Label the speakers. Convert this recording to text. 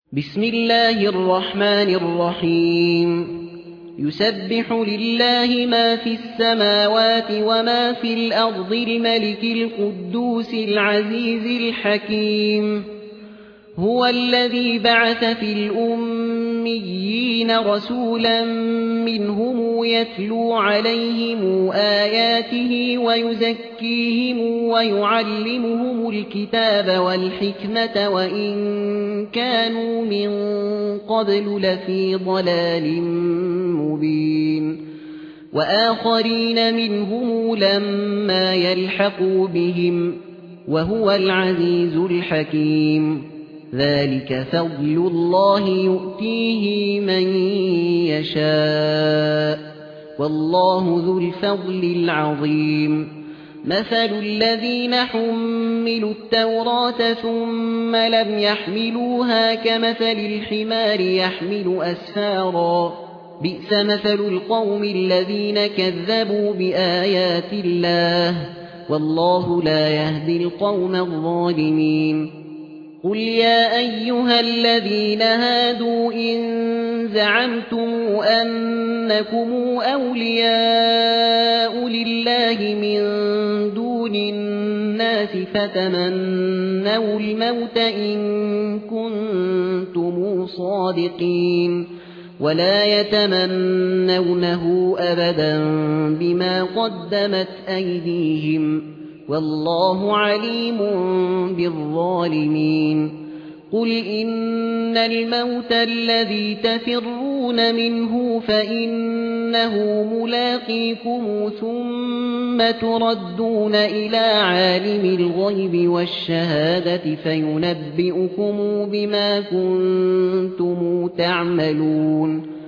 Speaker 1: بسم الله الرحمن الرحيم يسبح لله ما في السماوات وما في الأرض الملك القدوس العزيز الحكيم هو الذي بعث في الأميين رسولا منهم يتلو عليهم آياته ويزكيهم ويعلمهم الكتاب والحكمة وإن كانوا من قبل لفي ضلال مبين وآخرين منهم لما يلحقوا بهم وهو العزيز الحكيم ذلك فضل الله يؤتيه من يشاء والله ذو الفضل العظيم مثل الذين حملوا التوراة ثم لم يحملوها كمثل الحمار يحمل أسفارا بئس مثل القوم الذين كذبوا بآيات الله والله لا يهدي القوم الظالمين قل يا أيها الذين هادوا إن زعمتم أنكم أولياء لله من دون الناس فتمنوا الموت إن كنتم صادقين ولا يتمنونه أبدا بما قدمت أيديهم والله عليم بالظالمين قل إن الموت الذي تفرون منه فإنه ملاقيكم ثم تردون إلى عالم الغيب والشهادة فينبئكم بما كنتم تعملون